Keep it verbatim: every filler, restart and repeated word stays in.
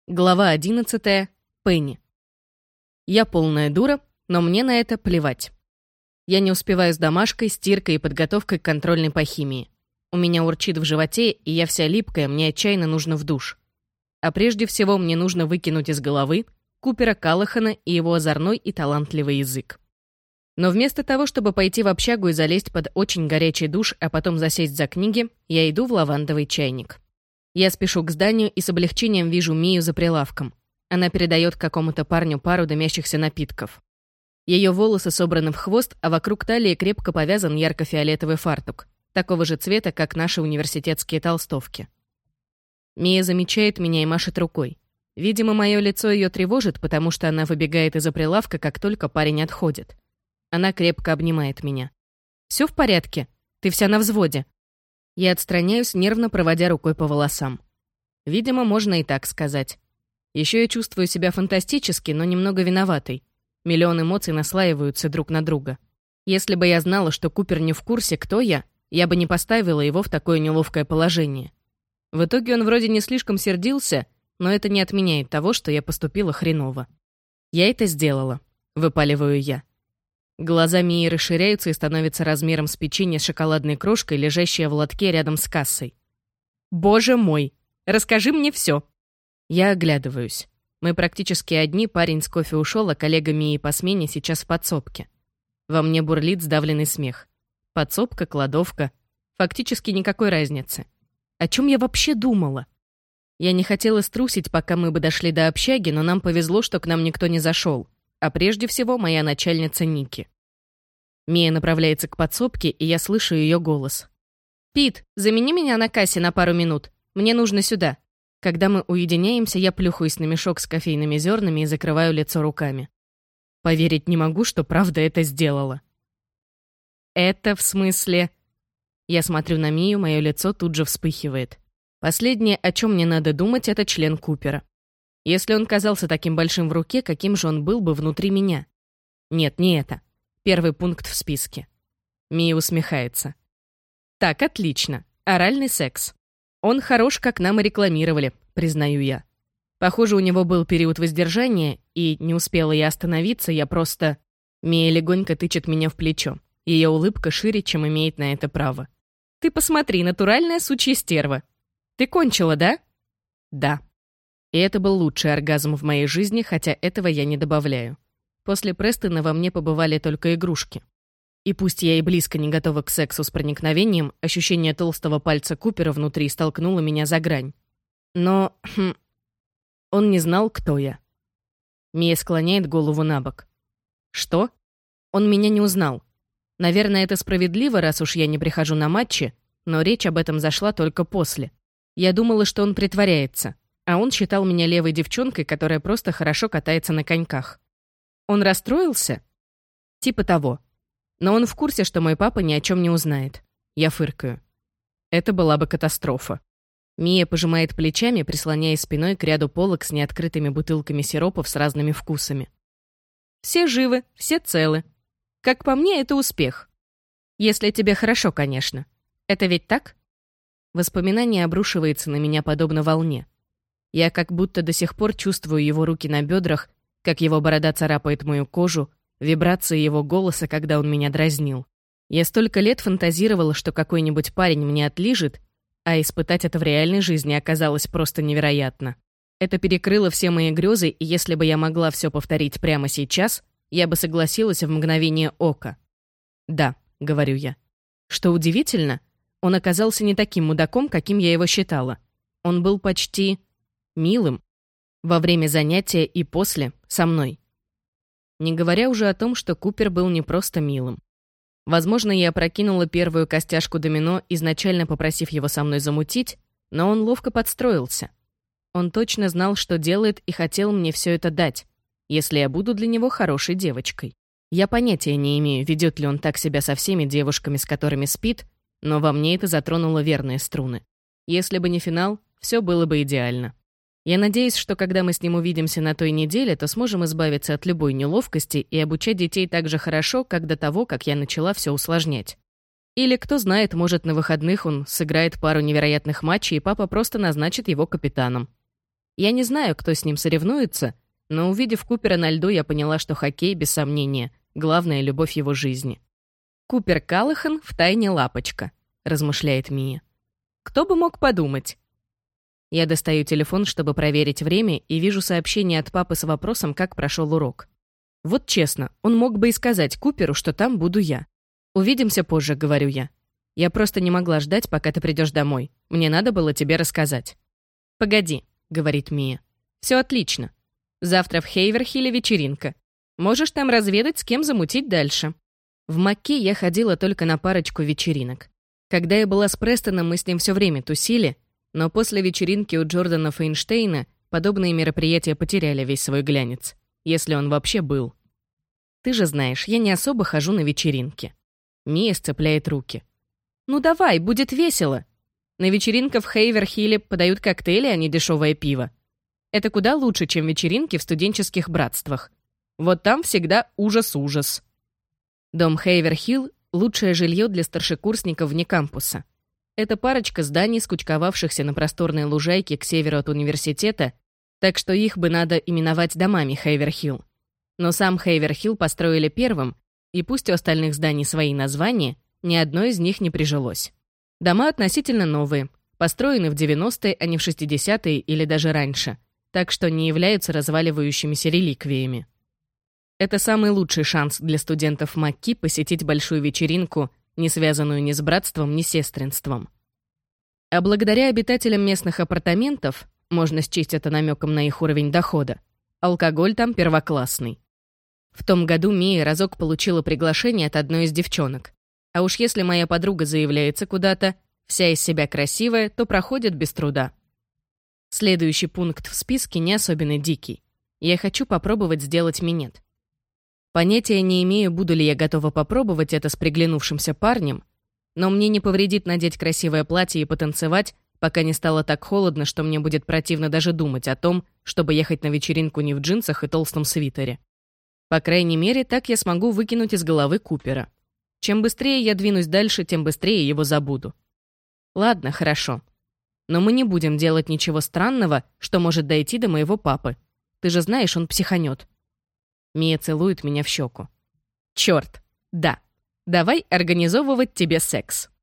Глава одиннадцатая. Пенни. Я полная дура, но мне на это плевать. Я не успеваю с домашкой, стиркой и подготовкой к контрольной по химии. У меня урчит в животе, и я вся липкая, мне отчаянно нужно в душ. А прежде всего мне нужно выкинуть из головы Купера Каллахана и его озорной и талантливый язык. Но вместо того, чтобы пойти в общагу и залезть под очень горячий душ, а потом засесть за книги, я иду в лавандовый чайник. Я спешу к зданию и с облегчением вижу Мию за прилавком. Она передает какому-то парню пару дымящихся напитков. Ее волосы собраны в хвост, а вокруг талии крепко повязан ярко-фиолетовый фартук, такого же цвета, как наши университетские толстовки. Мия замечает меня и машет рукой. Видимо, мое лицо ее тревожит, потому что она выбегает из-за прилавка, как только парень отходит. Она крепко обнимает меня. «Все в порядке? Ты вся на взводе». Я отстраняюсь, нервно проводя рукой по волосам. Видимо, можно и так сказать. Еще я чувствую себя фантастически, но немного виноватой. Миллион эмоций наслаиваются друг на друга. Если бы я знала, что Купер не в курсе, кто я, я бы не поставила его в такое неловкое положение. В итоге он вроде не слишком сердился, но это не отменяет того, что я поступила хреново. «Я это сделала», — выпаливаю я. Глаза Мии расширяются и становятся размером с печенье с шоколадной крошкой, лежащее в лотке рядом с кассой. «Боже мой! Расскажи мне все!» Я оглядываюсь. Мы практически одни, парень с кофе ушел, а коллега Мии по смене сейчас в подсобке. Во мне бурлит сдавленный смех. Подсобка, кладовка. Фактически никакой разницы. О чем я вообще думала? Я не хотела струсить, пока мы бы дошли до общаги, но нам повезло, что к нам никто не зашел. А прежде всего моя начальница Ники. Мия направляется к подсобке, и я слышу ее голос. «Пит, замени меня на кассе на пару минут. Мне нужно сюда». Когда мы уединяемся, я плюхаюсь на мешок с кофейными зернами и закрываю лицо руками. Поверить не могу, что правда это сделала. «Это в смысле...» Я смотрю на Мию, мое лицо тут же вспыхивает. Последнее, о чем мне надо думать, это член Купера. Если он казался таким большим в руке, каким же он был бы внутри меня? Нет, не это. Первый пункт в списке. Мия усмехается. Так, отлично. Оральный секс. Он хорош, как нам и рекламировали, признаю я. Похоже, у него был период воздержания, и не успела я остановиться, я просто... Мия легонько тычет меня в плечо. Ее улыбка шире, чем имеет на это право. Ты посмотри, натуральная сучья стерва. Ты кончила, да? Да. И это был лучший оргазм в моей жизни, хотя этого я не добавляю. После Престона во мне побывали только игрушки. И пусть я и близко не готова к сексу с проникновением, ощущение толстого пальца Купера внутри столкнуло меня за грань. Но... Хм, он не знал, кто я. Мия склоняет голову на бок. Что? Он меня не узнал. Наверное, это справедливо, раз уж я не прихожу на матчи, но речь об этом зашла только после. Я думала, что он притворяется. А он считал меня левой девчонкой, которая просто хорошо катается на коньках. Он расстроился? Типа того. Но он в курсе, что мой папа ни о чем не узнает. Я фыркаю. Это была бы катастрофа. Мия пожимает плечами, прислоняясь спиной к ряду полок с неоткрытыми бутылками сиропов с разными вкусами. Все живы, все целы. Как по мне, это успех. Если тебе хорошо, конечно. Это ведь так? Воспоминание обрушивается на меня подобно волне. Я как будто до сих пор чувствую его руки на бедрах, как его борода царапает мою кожу, вибрации его голоса, когда он меня дразнил. Я столько лет фантазировала, что какой-нибудь парень мне отлижет, а испытать это в реальной жизни оказалось просто невероятно. Это перекрыло все мои грезы, и если бы я могла все повторить прямо сейчас, я бы согласилась в мгновение ока. «Да», — говорю я. Что удивительно, он оказался не таким мудаком, каким я его считала. Он был почти... милым. Во время занятия и после, со мной. Не говоря уже о том, что Купер был не просто милым. Возможно, я опрокинула первую костяшку домино, изначально попросив его со мной замутить, но он ловко подстроился. Он точно знал, что делает, и хотел мне все это дать, если я буду для него хорошей девочкой. Я понятия не имею, ведет ли он так себя со всеми девушками, с которыми спит, но во мне это затронуло верные струны. Если бы не финал, все было бы идеально. Я надеюсь, что когда мы с ним увидимся на той неделе, то сможем избавиться от любой неловкости и обучать детей так же хорошо, как до того, как я начала все усложнять. Или, кто знает, может, на выходных он сыграет пару невероятных матчей, и папа просто назначит его капитаном. Я не знаю, кто с ним соревнуется, но, увидев Купера на льду, я поняла, что хоккей, без сомнения, главная любовь его жизни. «Купер Каллахан втайне лапочка», — размышляет Мия. «Кто бы мог подумать?» Я достаю телефон, чтобы проверить время, и вижу сообщение от папы с вопросом, как прошел урок. Вот честно, он мог бы и сказать Куперу, что там буду я. «Увидимся позже», — говорю я. «Я просто не могла ждать, пока ты придешь домой. Мне надо было тебе рассказать». «Погоди», — говорит Мия. «Все отлично. Завтра в Хейверхилле вечеринка. Можешь там разведать, с кем замутить дальше». В Макки я ходила только на парочку вечеринок. Когда я была с Престоном, мы с ним все время тусили, но после вечеринки у Джордана Фейнштейна подобные мероприятия потеряли весь свой глянец, если он вообще был. Ты же знаешь, я не особо хожу на вечеринки. Мия сцепляет руки. «Ну давай, будет весело. На вечеринках в Хейверхилле подают коктейли, а не дешевое пиво. Это куда лучше, чем вечеринки в студенческих братствах. Вот там всегда ужас-ужас». Дом Хейверхилл — лучшее жилье для старшекурсников вне кампуса. Это парочка зданий, скучковавшихся на просторной лужайке к северу от университета, так что их бы надо именовать домами Хейверхилл. Но сам Хейверхилл построили первым, и пусть у остальных зданий свои названия, ни одно из них не прижилось. Дома относительно новые, построены в девяностые, а не в шестидесятые или даже раньше, так что не являются разваливающимися реликвиями. Это самый лучший шанс для студентов Макки посетить большую вечеринку, не связанную ни с братством, ни с сестринством. А благодаря обитателям местных апартаментов, можно счесть это намеком на их уровень дохода, алкоголь там первоклассный. В том году Мия разок получила приглашение от одной из девчонок. А уж если моя подруга заявляется куда-то, вся из себя красивая, то проходит без труда. Следующий пункт в списке не особенно дикий. Я хочу попробовать сделать минет. Понятия не имею, буду ли я готова попробовать это с приглянувшимся парнем, но мне не повредит надеть красивое платье и потанцевать, пока не стало так холодно, что мне будет противно даже думать о том, чтобы ехать на вечеринку не в джинсах и толстом свитере. По крайней мере, так я смогу выкинуть из головы Купера. Чем быстрее я двинусь дальше, тем быстрее его забуду. Ладно, хорошо. Но мы не будем делать ничего странного, что может дойти до моего папы. Ты же знаешь, он психанет. Мия целует меня в щеку. Черт, да. Давай организовывать тебе секс.